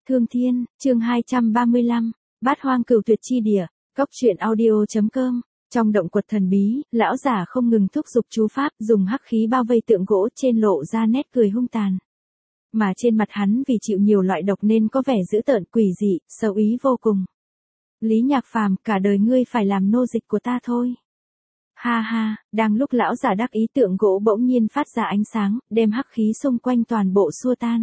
Thương Thiên, chương 235, Bát Hoang Cửu Tuyệt Chi Địa, Cốc truyện audio.com. Trong động quật thần bí, lão giả không ngừng thúc giục chú pháp, dùng hắc khí bao vây tượng gỗ, trên lộ ra nét cười hung tàn. Mà trên mặt hắn vì chịu nhiều loại độc nên có vẻ dữ tợn, quỷ dị, xấu ý vô cùng. Lý Nhạc Phàm, cả đời ngươi phải làm nô dịch của ta thôi. Ha ha, đang lúc lão giả đắc ý, tượng gỗ bỗng nhiên phát ra ánh sáng, đem hắc khí xung quanh toàn bộ xua tan.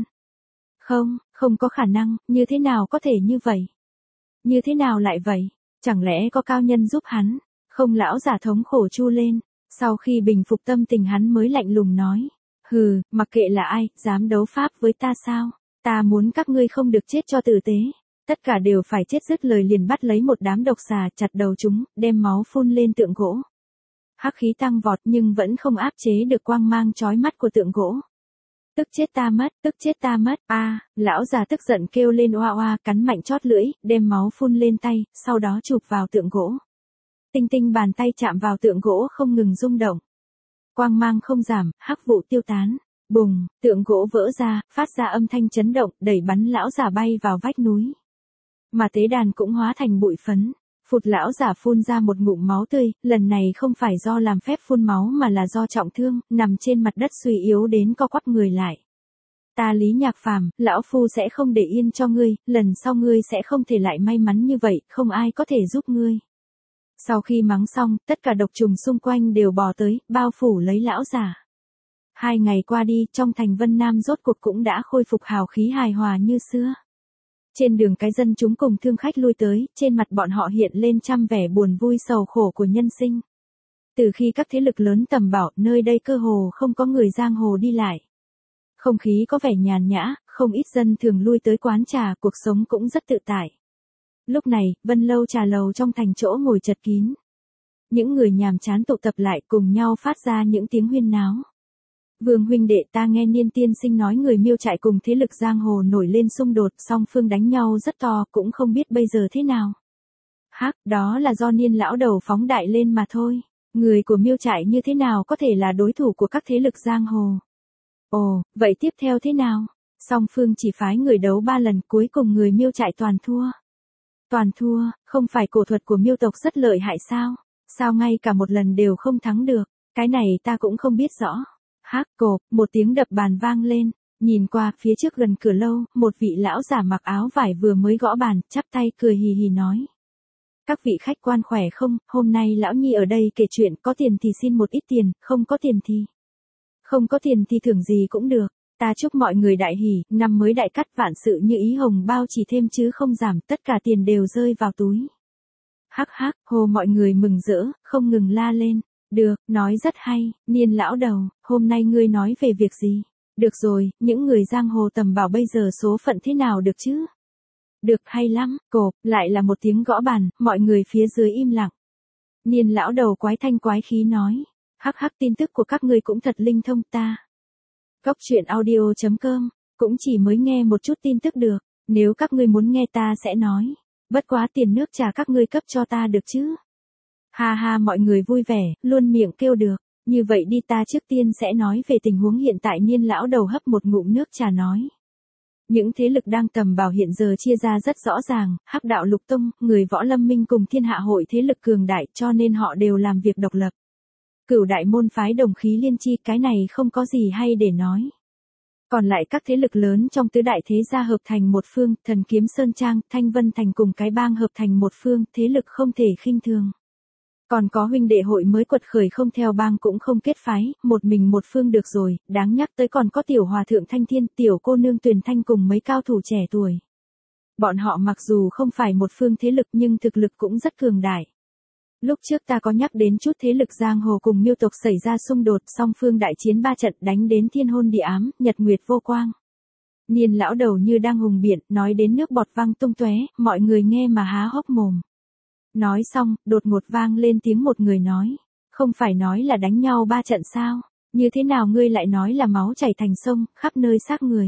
Không có khả năng, như thế nào có thể như vậy? Như thế nào lại vậy? Chẳng lẽ có cao nhân giúp hắn? Không, lão giả thống khổ chu lên. Sau khi bình phục tâm tình hắn mới lạnh lùng nói. Hừ, mặc kệ là ai, dám đấu pháp với ta sao? Ta muốn các ngươi không được chết cho tử tế. Tất cả đều phải chết. Dứt lời liền bắt lấy một đám độc xà, chặt đầu chúng, đem máu phun lên tượng gỗ. Hắc khí tăng vọt nhưng vẫn không áp chế được quang mang chói mắt của tượng gỗ. Tức chết ta mất, lão già tức giận kêu lên oa oa, cắn mạnh chót lưỡi, đem máu phun lên tay, sau đó chụp vào tượng gỗ. Tinh tinh bàn tay chạm vào tượng gỗ không ngừng rung động. Quang mang không giảm, hắc vụ tiêu tán. Bùng, tượng gỗ vỡ ra, phát ra âm thanh chấn động, đẩy bắn lão già bay vào vách núi. Mà tế đàn cũng hóa thành bụi phấn. Phụt, lão giả phun ra một ngụm máu tươi, lần này không phải do làm phép phun máu mà là do trọng thương, nằm trên mặt đất suy yếu đến co quắp người lại. Ta Lý Nhạc Phàm, lão phu sẽ không để yên cho ngươi, lần sau ngươi sẽ không thể lại may mắn như vậy, không ai có thể giúp ngươi. Sau khi mắng xong, tất cả độc trùng xung quanh đều bò tới, bao phủ lấy lão giả. 2 ngày qua đi, trong thành Vân Nam rốt cuộc cũng đã khôi phục hào khí hài hòa như xưa. Trên đường cái dân chúng cùng thương khách lui tới, trên mặt bọn họ hiện lên trăm vẻ buồn vui sầu khổ của nhân sinh. Từ khi các thế lực lớn tầm bảo, nơi đây cơ hồ không có người giang hồ đi lại. Không khí có vẻ nhàn nhã, không ít dân thường lui tới quán trà, cuộc sống cũng rất tự tại. Lúc này, Vân Lâu trà lầu trong thành chỗ ngồi chật kín. Những người nhàm chán tụ tập lại cùng nhau phát ra những tiếng huyên náo. Vương huynh đệ, ta nghe Niên tiên sinh nói người Miêu Trại cùng thế lực giang hồ nổi lên xung đột, song phương đánh nhau rất to, cũng không biết bây giờ thế nào. Hắc, đó là do Niên lão đầu phóng đại lên mà thôi. Người của Miêu Trại như thế nào có thể là đối thủ của các thế lực giang hồ? Ồ, vậy tiếp theo thế nào? Song phương chỉ phái người đấu 3 lần, cuối cùng người Miêu Trại toàn thua. Toàn thua, không phải cổ thuật của Miêu tộc rất lợi hại sao? Sao ngay cả một lần đều không thắng được? Cái này ta cũng không biết rõ. Hắc cộp, một tiếng đập bàn vang lên, nhìn qua, phía trước gần cửa lâu, một vị lão giả mặc áo vải vừa mới gõ bàn, chắp tay cười hì hì nói. Các vị khách quan khỏe không, hôm nay lão nhi ở đây kể chuyện, có tiền thì xin một ít tiền, không có tiền thì thưởng gì cũng được. Ta chúc mọi người đại hỉ, năm mới đại cát, vạn sự như ý, hồng bao chỉ thêm chứ không giảm, tất cả tiền đều rơi vào túi. Hắc hắc, hồ mọi người mừng rỡ, không ngừng la lên. Được, nói rất hay, Niên lão đầu, hôm nay ngươi nói về việc gì? Được rồi, những người giang hồ tầm bảo bây giờ số phận thế nào được chứ? Được, hay lắm, cộp, lại là một tiếng gõ bàn, mọi người phía dưới im lặng. Niên lão đầu quái thanh quái khí nói. Hắc hắc, tin tức của các ngươi cũng thật linh thông ta. Cốc truyện audio.com, cũng chỉ mới nghe một chút tin tức được, nếu các ngươi muốn nghe ta sẽ nói. Bất quá tiền nước trà các ngươi cấp cho ta được chứ? Ha ha, mọi người vui vẻ, luôn miệng kêu được. Như vậy đi, ta trước tiên sẽ nói về tình huống hiện tại. Niên lão đầu hấp một ngụm nước trà nói. Những thế lực đang tầm bảo hiện giờ chia ra rất rõ ràng, Hắc đạo Lục Tông, người Võ Lâm Minh cùng Thiên Hạ hội thế lực cường đại, cho nên họ đều làm việc độc lập. Cửu đại môn phái đồng khí liên chi, cái này không có gì hay để nói. Còn lại các thế lực lớn trong tứ đại thế gia hợp thành một phương, Thần Kiếm Sơn Trang, Thanh Vân Thành cùng cái bang hợp thành một phương, thế lực không thể khinh thường. Còn có huynh đệ hội mới quật khởi không theo bang cũng không kết phái, một mình một phương được rồi, đáng nhắc tới còn có tiểu hòa thượng Thanh Thiên, tiểu cô nương Tuyền Thanh cùng mấy cao thủ trẻ tuổi. Bọn họ mặc dù không phải một phương thế lực nhưng thực lực cũng rất cường đại. Lúc trước ta có nhắc đến chút thế lực giang hồ cùng Miêu tộc xảy ra xung đột, song phương đại chiến 3 trận, đánh đến thiên hôn địa ám, nhật nguyệt vô quang. Niên lão đầu như đang hùng biện, nói đến nước bọt văng tung tóe, mọi người nghe mà há hốc mồm. Nói xong, đột ngột vang lên tiếng một người nói. Không phải nói là đánh nhau 3 trận sao? Như thế nào ngươi lại nói là máu chảy thành sông, khắp nơi xác người?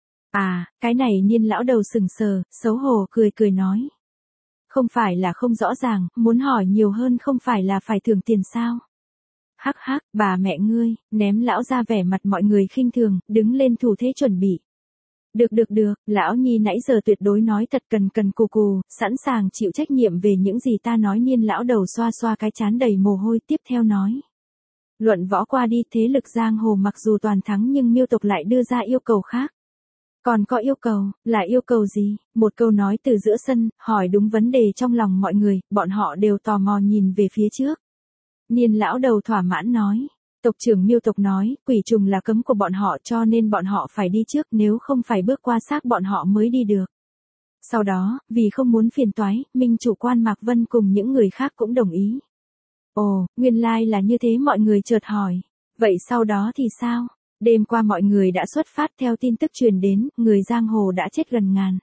À, cái này Niên lão đầu sừng sờ, xấu hổ cười nói. Không phải là không rõ ràng, muốn hỏi nhiều hơn không phải là phải thưởng tiền sao? Hắc hắc, bà mẹ ngươi, ném lão ra, vẻ mặt mọi người khinh thường, đứng lên thủ thế chuẩn bị. Được, lão nhi nãy giờ tuyệt đối nói thật cần cần cù cù, sẵn sàng chịu trách nhiệm về những gì ta nói. Niên lão đầu xoa xoa cái trán đầy mồ hôi tiếp theo nói. Luận võ qua đi, thế lực giang hồ mặc dù toàn thắng nhưng Miêu tộc lại đưa ra yêu cầu khác. Còn có yêu cầu, là yêu cầu gì? Một câu nói từ giữa sân, hỏi đúng vấn đề trong lòng mọi người, bọn họ đều tò mò nhìn về phía trước. Niên lão đầu thỏa mãn nói. Tộc trưởng Miêu tộc nói, quỷ trùng là cấm của bọn họ cho nên bọn họ phải đi trước, nếu không phải bước qua xác bọn họ mới đi được. Sau đó, vì không muốn phiền toái, Minh chủ quan Mạc Vân cùng những người khác cũng đồng ý. Ồ, nguyên lai là như thế, mọi người chợt hỏi. Vậy sau đó thì sao? Đêm qua mọi người đã xuất phát, theo tin tức truyền đến, người giang hồ đã chết gần ngàn.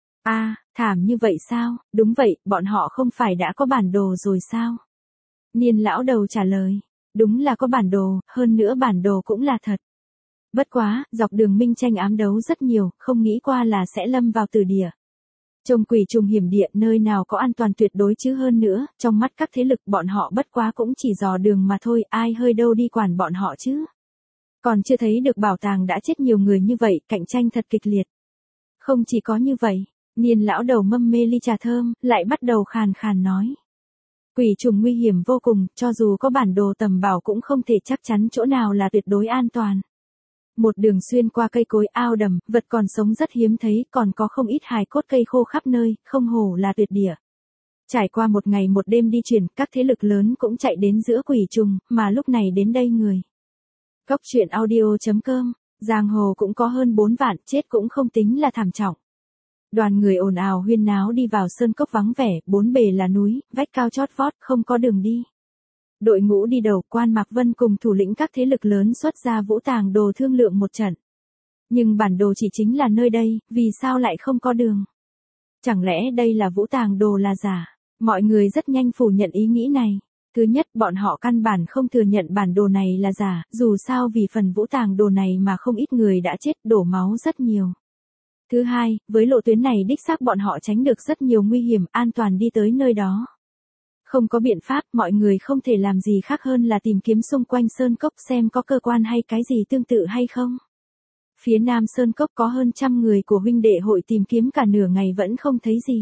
Thảm như vậy sao? Đúng vậy, bọn họ không phải đã có bản đồ rồi sao? Niên lão đầu trả lời. Đúng là có bản đồ, hơn nữa bản đồ cũng là thật. Bất quá, dọc đường minh tranh ám đấu rất nhiều, không nghĩ qua là sẽ lâm vào tử địa. Trông quỷ trùng hiểm địa, nơi nào có an toàn tuyệt đối chứ, hơn nữa, trong mắt các thế lực bọn họ bất quá cũng chỉ dò đường mà thôi, ai hơi đâu đi quản bọn họ chứ. Còn chưa thấy được bảo tàng đã chết nhiều người như vậy, cạnh tranh thật kịch liệt. Không chỉ có như vậy, niên lão đầu mâm mê ly trà thơm, lại bắt đầu khàn khàn nói. Quỷ trùng nguy hiểm vô cùng, cho dù có bản đồ tầm bảo cũng không thể chắc chắn chỗ nào là tuyệt đối an toàn. Một đường xuyên qua cây cối ao đầm, vật còn sống rất hiếm thấy, còn có không ít hài cốt cây khô khắp nơi, không hổ là tuyệt địa. Trải qua một ngày một đêm đi chuyển, các thế lực lớn cũng chạy đến giữa quỷ trùng, mà lúc này đến đây người. Góc truyện audio.com, giang hồ cũng có hơn 4 vạn, chết cũng không tính là thảm trọng. Đoàn người ồn ào huyên náo đi vào sơn cốc vắng vẻ, bốn bề là núi, vách cao chót vót, không có đường đi. Đội ngũ đi đầu, quan Mạc Vân cùng thủ lĩnh các thế lực lớn xuất ra Vũ Tàng Đồ thương lượng một trận. Nhưng bản đồ chỉ chính là nơi đây, vì sao lại không có đường? Chẳng lẽ đây là Vũ Tàng Đồ là giả? Mọi người rất nhanh phủ nhận ý nghĩ này. Thứ nhất, bọn họ căn bản không thừa nhận bản đồ này là giả, dù sao vì phần Vũ Tàng Đồ này mà không ít người đã chết, đổ máu rất nhiều. Thứ hai, với lộ tuyến này đích xác bọn họ tránh được rất nhiều nguy hiểm, an toàn đi tới nơi đó. Không có biện pháp, mọi người không thể làm gì khác hơn là tìm kiếm xung quanh sơn cốc xem có cơ quan hay cái gì tương tự hay không. Phía nam sơn cốc có hơn 100 người của huynh đệ hội tìm kiếm cả nửa ngày vẫn không thấy gì.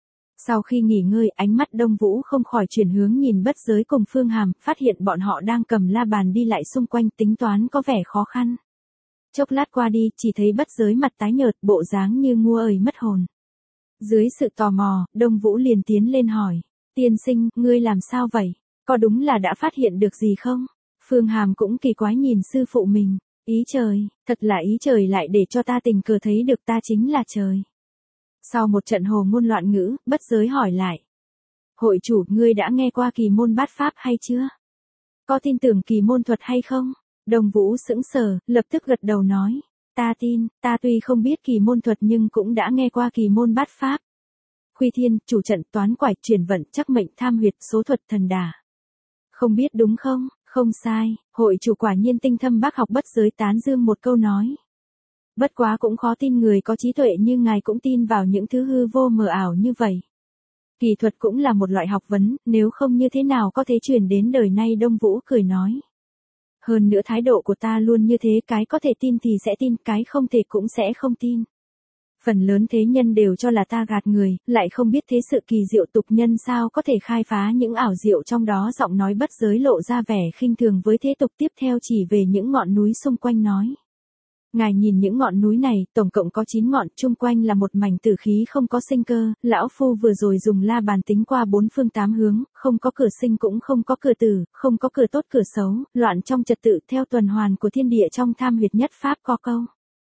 Sau khi nghỉ ngơi, ánh mắt Đông Vũ không khỏi chuyển hướng nhìn Bất Giới cùng Phương Hàm, phát hiện bọn họ đang cầm la bàn đi lại xung quanh, tính toán có vẻ khó khăn. Chốc lát qua đi, chỉ thấy Bất Giới mặt tái nhợt, bộ dáng như ngu ời mất hồn. Dưới sự tò mò, Đông Vũ liền tiến lên hỏi. Tiên sinh, ngươi làm sao vậy? Có đúng là đã phát hiện được gì không? Phương Hàm cũng kỳ quái nhìn sư phụ mình. Ý trời, thật là ý trời lại để cho ta tình cờ thấy được, ta chính là trời. Sau một trận hồ ngôn loạn ngữ, Bất Giới hỏi lại. Hội chủ, ngươi đã nghe qua kỳ môn bát pháp hay chưa? Có tin tưởng kỳ môn thuật hay không? Đông Vũ sững sờ, lập tức gật đầu nói. Ta tin, ta tuy không biết kỳ môn thuật nhưng cũng đã nghe qua kỳ môn bát pháp. Khuy thiên, chủ trận, toán quải, truyền vận, chắc mệnh, tham huyệt, số thuật, thần đà. Không biết đúng không? Không sai, hội chủ quả nhiên tinh thâm bác học. Bất Giới tán dương một câu nói. Bất quá cũng khó tin người có trí tuệ như ngài cũng tin vào những thứ hư vô mờ ảo như vậy. Kỳ thuật cũng là một loại học vấn, nếu không như thế nào có thể truyền đến đời nay. Đông Vũ cười nói. Hơn nữa thái độ của ta luôn như thế, cái có thể tin thì sẽ tin, cái không thể cũng sẽ không tin. Phần lớn thế nhân đều cho là ta gạt người, lại không biết thế sự kỳ diệu tục nhân sao có thể khai phá những ảo diệu trong đó. Giọng nói Bất Giới lộ ra vẻ khinh thường với thế tục, tiếp theo chỉ về những ngọn núi xung quanh nói. Ngài nhìn những ngọn núi này, tổng cộng có 9 ngọn, chung quanh là một mảnh tử khí không có sinh cơ, lão phu vừa rồi dùng la bàn tính qua 4 phương 8 hướng, không có cửa sinh cũng không có cửa tử, không có cửa tốt cửa xấu, loạn trong trật tự theo tuần hoàn của thiên địa. Trong tham huyệt nhất pháp có câu.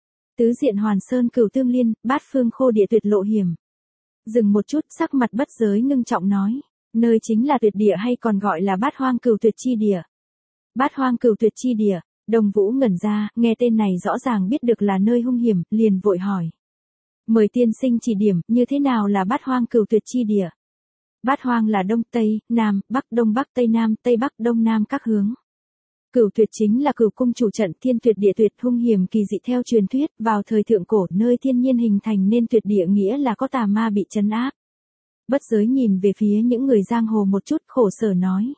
Tứ diện hoàn sơn cửu tương liên, bát phương khô địa tuyệt lộ hiểm. Dừng một chút, sắc mặt Bất Giới ngưng trọng nói. Nơi chính là tuyệt địa hay còn gọi là bát hoang cửu tuyệt chi địa? Bát hoang cửu tuyệt chi địa. Đông Vũ ngẩn ra, nghe tên này rõ ràng biết được là nơi hung hiểm, liền vội hỏi. Mời tiên sinh chỉ điểm, như thế nào là bát hoang cửu tuyệt chi địa? Bát hoang là đông, tây, nam, bắc, đông bắc, tây nam, tây bắc, đông nam các hướng. Cửu tuyệt chính là cửu cung chủ trận, thiên tuyệt địa tuyệt, hung hiểm kỳ dị. Theo truyền thuyết, vào thời thượng cổ, nơi thiên nhiên hình thành nên tuyệt địa nghĩa là có tà ma bị trấn áp. Bất Giới nhìn về phía những người giang hồ một chút, khổ sở nói.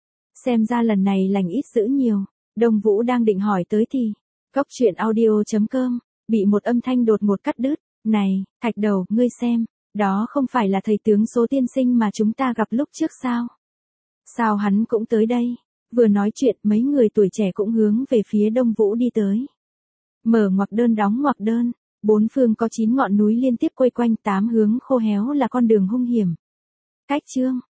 Xem ra lần này lành ít dữ nhiều. Đông Vũ đang định hỏi tới thì. Góc truyện audio.com, bị một âm thanh đột ngột cắt đứt. Này, Thạch Đầu, ngươi xem, đó không phải là thầy tướng Số tiên sinh mà chúng ta gặp lúc trước sao? Sao hắn cũng tới đây? Vừa nói chuyện, mấy người tuổi trẻ cũng hướng về phía Đông Vũ đi tới. Mở ngoặc đơn đóng ngoặc đơn, bốn phương có 9 ngọn núi liên tiếp quây quanh, 8 hướng khô héo là con đường hung hiểm. Cách chương